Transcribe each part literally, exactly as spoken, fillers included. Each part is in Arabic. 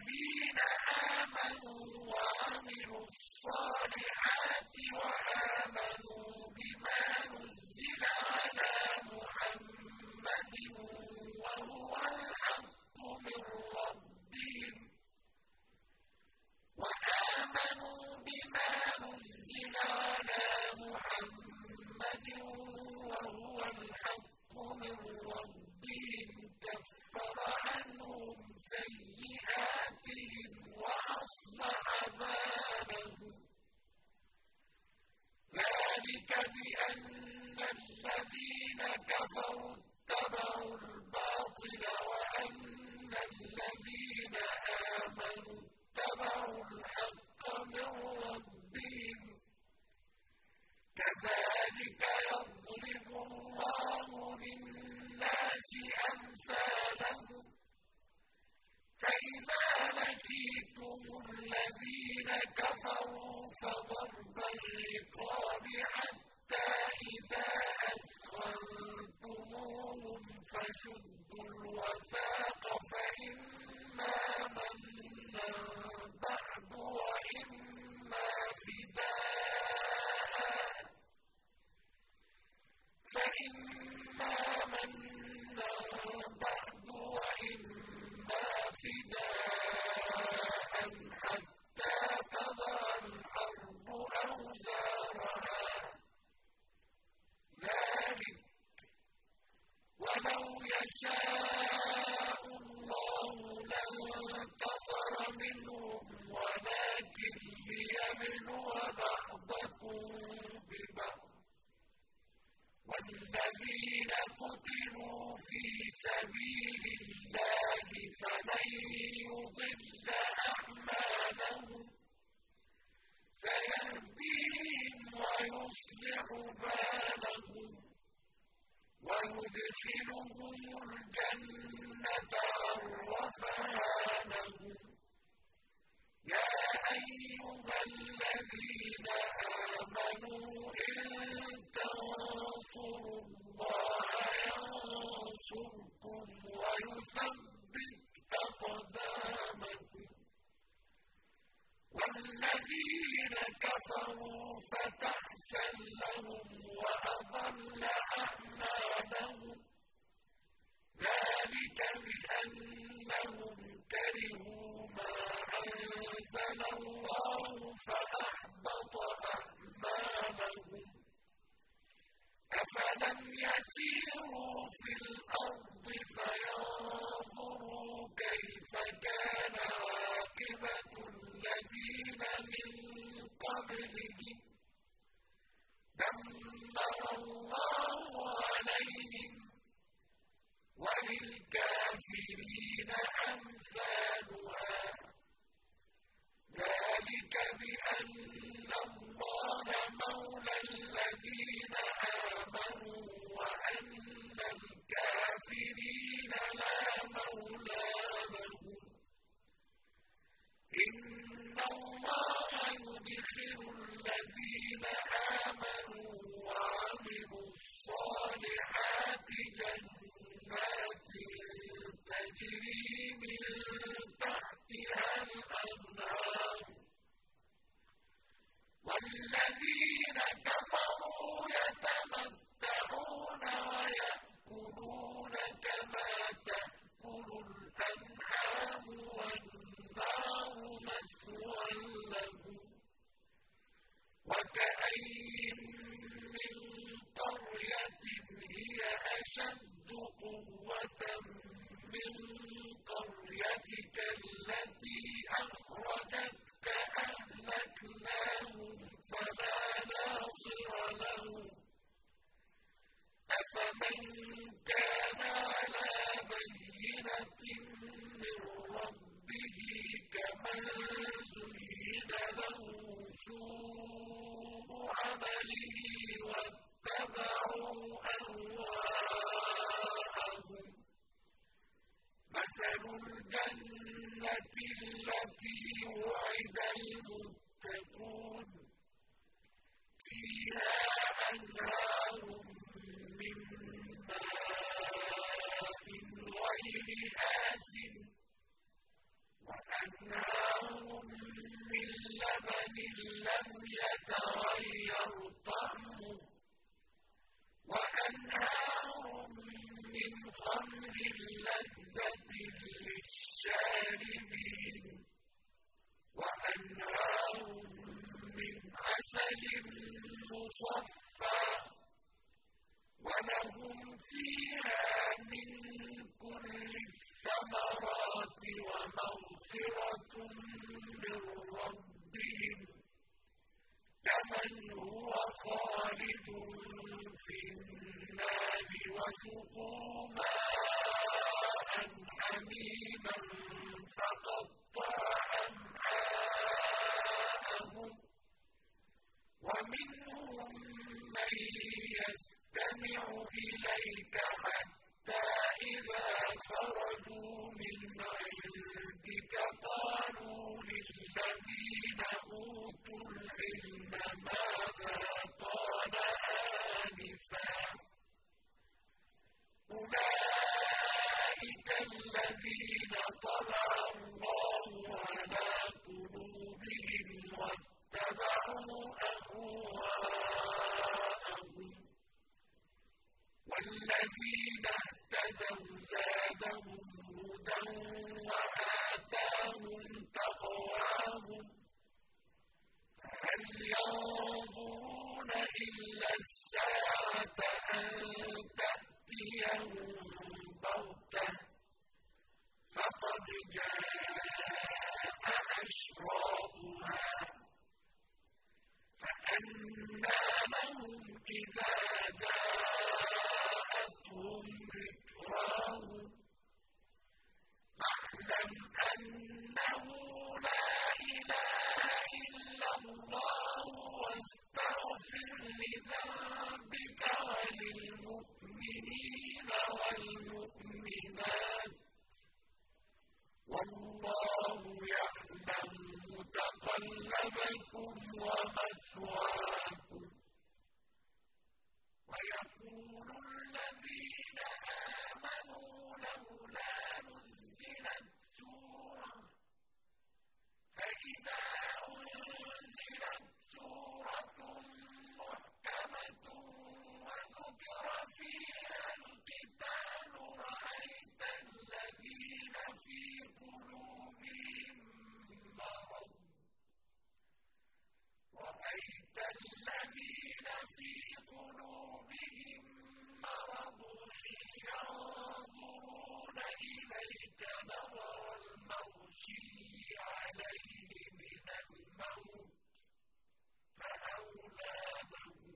الَّذِينَ آمَنُوا وَعَمِلُوا الصَّالِحَاتِ وَآمَنُوا بِمَا نُزِّلَ عَلَىٰ مُحَمَّدٍ وَهُوَ الْحَقُّ مِن رَّبِّهِمْ وَآمَنُوا بِمَا نُزِّلَ عَلَىٰ مُحَمَّدٍ وَهُوَ الْحَقُّ مِن رَّبِّهِمْ كَفَّرَ عَنْهُمْ سَيِّئَاتِهِمْ وَأَصْلَحَ بَالَهُمْ ذَٰلِكَ بِأَنَّ الَّذِينَ كَفَرُوا اتَّبَعُوا الْبَاطِلَ وَأَنَّ الَّذِينَ آمَنُوا اتَّبَعُوا الْحَقَّ مِن رَّبِّهِمْ كَذَٰلِكَ يَضْرِبُ اللَّهُ لِلنَّاسِ أَمْثَالَهُمْ فَإِذَا لَقِيتُمُ الَّذِينَ كَفَرُوا فَضَرْبَ الرِّقَابِ حَتَّىٰ إِذَا أَثْخَنتُمُوهُمْ فَشُدُّوا الْوَثَاقَ فَإِمَّا مَنًّا بَعْدُ وَإِمَّا فِدَاءً فَإِمَّا مَنًّا بَعْدُ وَإِمَّا فِدَاءً حَتَّىٰ تَضَعَ الْحَرْبُ أَوْزَارَهَا ذَٰلِكَ وَلَوْ يَشَاءُ اللَّهُ لَانتَصَرَ مِنْهُمْ وَلَٰكِن لِّيَبْلُوَ بَعْضَكُم بِبَعْضٍ وَالَّذِينَ قُتِلُوا فِي سَبِيلِ اللَّهِ فَلَن يُضِلَّ أَعْمَالَهُمْ سَيَهْدِيهِمْ وَيُصْلِحُ بَالَهُمْ وَيُدْخِلُهُمُ الْجَنَّةَ عَرَّفَهَا لَهُمْ يَا أَيُّهَا الَّذِينَ آمَنُوا إِن تَنصُرُوا اللَّهَ يَنصُرْكُمْ وَيُثَبِّتْ أَقْدَامَكُمْ وَالَّذِينَ كَفَرُوا فَتَعْسًا لَّهُمْ وَأَضَلَّ أَعْمَالَهُمْ ذَٰلِكَ بِأَنَّهُمْ كَرِهُوا مَا أَنزَلَ اللَّهُ فَأَحْبَطَ أَعْمَالَهُمْ أَفَلَمْ يَسِيرُوا فِي الْأَرْضِ فَيَنظُرُوا كَيْفَ كَانَ عَاقِبَةُ الَّذِينَ مِن قَبْلِهِمْ دَمَّرَ اللَّهُ عَلَيْهِمْ وَلِلْكَافِرِينَ أَمْثَالُهَا ذَٰلِكَ بِأَنَّ اللَّهَ مَوْلَى الَّذِينَ آمَنُوا وَأَنَّ الْكَافِرِينَ لَا مَوْلَىٰ لَهُمْ إِنَّ اللَّهَ يُدْخِلُ الَّذِينَ آمَنُوا وَعَمِلُوا الصَّالِحَاتِ جَنَّاتٍ تَجْرِي مِن تَحْتِهَا الْأَنْهَارُ وَالَّذِينَ كَفَرُوا يَتَمَتَّعُونَ وَيَأْكُلُونَ كَمَا تَأْكُلُ الْأَنْعَامُ وَالنَّارُ مَثْوًى لَّهُمْ وَكَأَيِّن مِّن قَرْيَةٍ هِيَ أَشَدُّ قُوَّةً مِّن قَرْيَتِكَ الَّتِي أَخْرَجَتْكَ أَهْلَكْنَاهُمْ فَلَا نَاصِرَ لَهُمْ أَفَمَن كَانَ عَلَىٰ بَيِّنَةٍ مِّن رَّبِّهِ كَمَن زُيِّنَ لَهُ سُوءُ عَمَلِهِ وَاتَّبَعُوا أَهْوَاءَهُمْ مَثَلُ الْجَنَّةِ الَّتِي وُعِدَ الْمُتَّقُونَ فِيهَا أَنْهَارٌ مِّن مَّاءٍ غَيْرِ آسِنٍ وَأَنْهَارٌ مَغْفِرَةٌ مِّن رَّبِّهِمْ كَمَنْ هُوَ خَالِدٌ فِي النَّارِ وَسُقُوا مَاءً حَمِيمًا فَقَطَّعَ أَمْعَاءَهُمْ وَمِنْهُم مَّن يَسْتَمِعُ إِلَيْكَ حَتَّىٰ إِذَا خَرَجُوا مِنْ عِندِكَ قَالُوا لِلَّذِينَ أُوتُوا الْعِلْمَ مَاذَا قَالَ آنِفًا ۚ أُولَٰئِكَ الَّذِينَ طَبَعَ اللَّهُ عَلَىٰ قُلُوبِهِمْ وَاتَّبَعُوا أَهْوَاءَهُمْ ۚ وَالَّذِينَ اهْتَدَوْا زَادَهُمْ هُدًى وَآتَاهُمْ تَقْوَاهُمْ ۚ فَهَلْ يَنظُرُونَ إِلَّا السَّاعَةَ أَن تَأْتِيَهُم بَغْتَةً ۖ فَقَدْ جَاءَ أَشْرَاطُهَا ۚ فَأَنَّىٰ لَهُمْ إِذَا جَاءَتْهُمْ ذِكْرَاهُمْ ۚ فَاعْلَمْ أَنَّهُ لَا إِلَٰهَ إِلَّا اللَّهُ وَاسْتَغْفِرْ لِذَنبِكَ وَلِلْمُؤْمِنِينَ وَالْمُؤْمِنَاتِ ۗ وَاللَّهُ يَعْلَمُ مُتَقَلَّبَكُمْ وَمَثْوَاكُمْ. وَيَقُولُ الَّذِينَ آمَنُوا لَوْلَا نُزِّلَتْ سُورَةٌ ۖ فَإِذَا أُنزِلَتْ سُورَةٌ مُّحْكَمَةٌ وَذُكِرَ فِيهَا الْقِتَالُ رَأَيْتَ الَّذِينَ فِي قُلُوبِهِم مَّرَضٌ رَأَيْتَ الَّذِينَ فِي قُلُوبِهِم مَّرَضٌ يَنظُرُونَ إِلَيْكَ نَظَرَ الْمَغْشِيِّ عَلَيْهِ مِنَ الْمَوْتِ ۖ فَأَوْلَىٰ لَهُمْ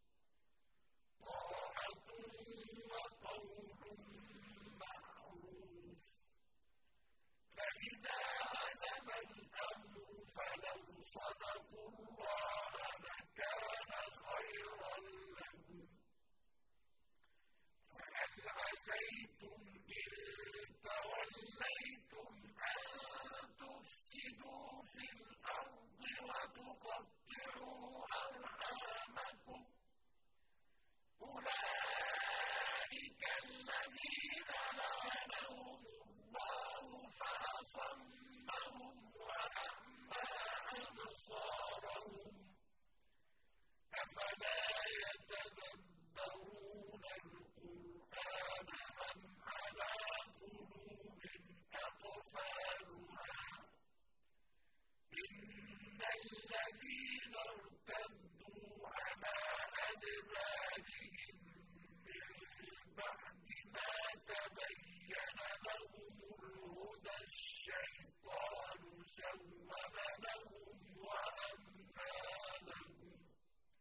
طَاعَةٌ وَقَوْلٌ مَّعْرُوفٌ ۚ فَإِذَا عَزَمَ الْأَمْرُ فَلَوْ صَدَقُوا اللَّهَ لَكَانَ خَيْرًا لَّهُمْ ۚ فَهَلْ عَسَيْتُمْ إِن تَوَلَّيْتُمْ أَن تُفْسِدُوا فِي الْأَرْضِ وَتُقَطِّعُوا أَرْحَامَكُمْ ۚ أُولَٰئِكَ الَّذِينَ لَعَنَهُمُ اللَّهُ فَأَصَمَّهُمْ وَأَعْمَىٰ أَبْصَارَهُمْ ۚ أَفَلَا يَتَدَبَّرُونَ الْقُرْآنَ أَمْ عَلَىٰ قُلُوبٍ أَقْفَالُهَا ۚ إِنَّ الَّذِينَ ارْتَدُّوا عَلَىٰ أَدْبَارِهِم مِّن بَعْدِ مَا تَبَيَّنَ لَهُمُ الْهُدَى الشَّيْطَانُ سَوَّلَ لَهُمْ وَأَمْلَىٰ لَهُمْ ۚ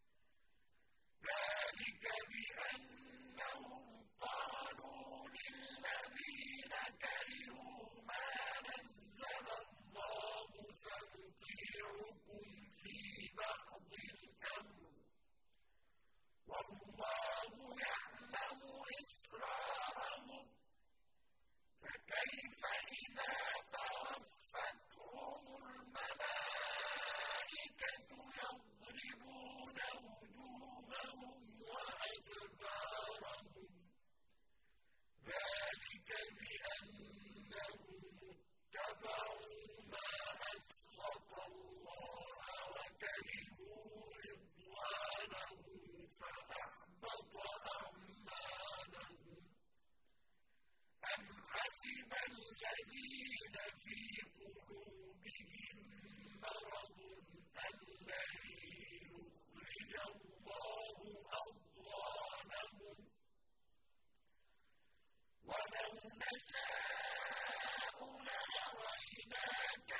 ذَٰلِكَ بِأَنَّهُمْ قَالُوا لِلَّذِينَ كَرِهُوا مَا نَزَّلَ اللَّهُ سَنُطِيعُكُمْ فِي بَعْضِ الْأَمْرِ ۖ وَاللَّهُ يَعْلَمُ إِسْرَارَهُمْ ۚ فَكَيْفَ إِذَا تَوَفَّتْهُمُ الْمَلَائِكَةُ يَضْرِبُونَ وُجُوهَهُمْ وَأَدْبَارَهُمْ ۚ ذَٰلِكَ بِأَنَّهُمُ اتَّبَعُوا مَا أَسْخَطَ اللَّهَ وَكَرِهُوا رِضْوَانَهُ فَأَحْبَطَ أَعْمَالَهُمْ. أَمْ حَسِبَ الَّذِينَ فِي قُلُوبِهِم مَّرَضٌ أَن لَّن يُخْرِجَ اللَّهُ أَضْغَانَهُمْ ۚ وَلَوْ نَشَاءُ لَأَرَيْنَاكَ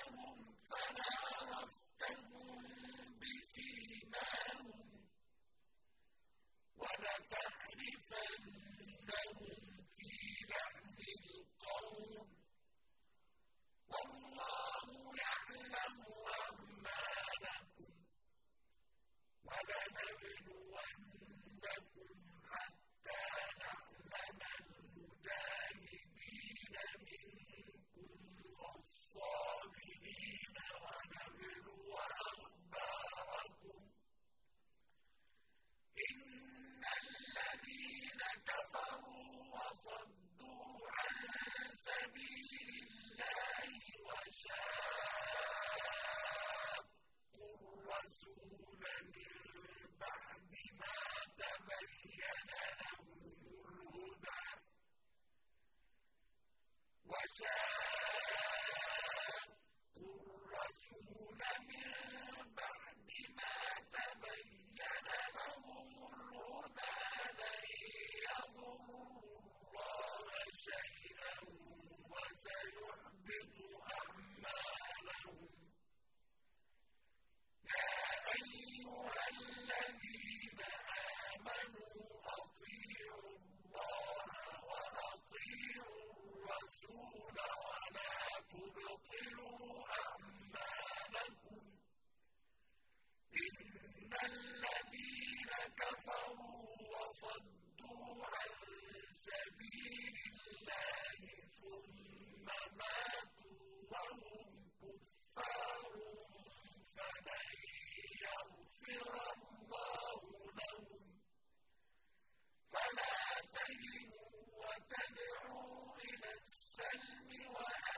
شَاقُّوا الرَّسُولَ مِن بَعْدِ مَا تَبَيَّنَ لَهُمُ الْهُدَىٰ لَن يَضُرُّوا اللَّهَ شَيْئًا وَسَيُحْبِطُ أَعْمَالَهُمْ. يَا أَيُّهَا الَّذِينَ آمَنُوا أَطِيعُوا اللَّهَ وَأَطِيعُوا الرَّسُولَ وَلَا تُبْطِلُوا أَعْمَالَكُمْ. إِنَّ الَّذِينَ كَفَرُوا وَصَدُّوا عَن سَبِيلِ اللَّهِ ثُمَّ مَاتُوا وَهُمْ كُفَّارٌ فَلَن يَغْفِرَ اللَّهُ لَهُمْ. فَلَا تَهِنُوا وَتَدْعُوا إِلَى السَّلْمِ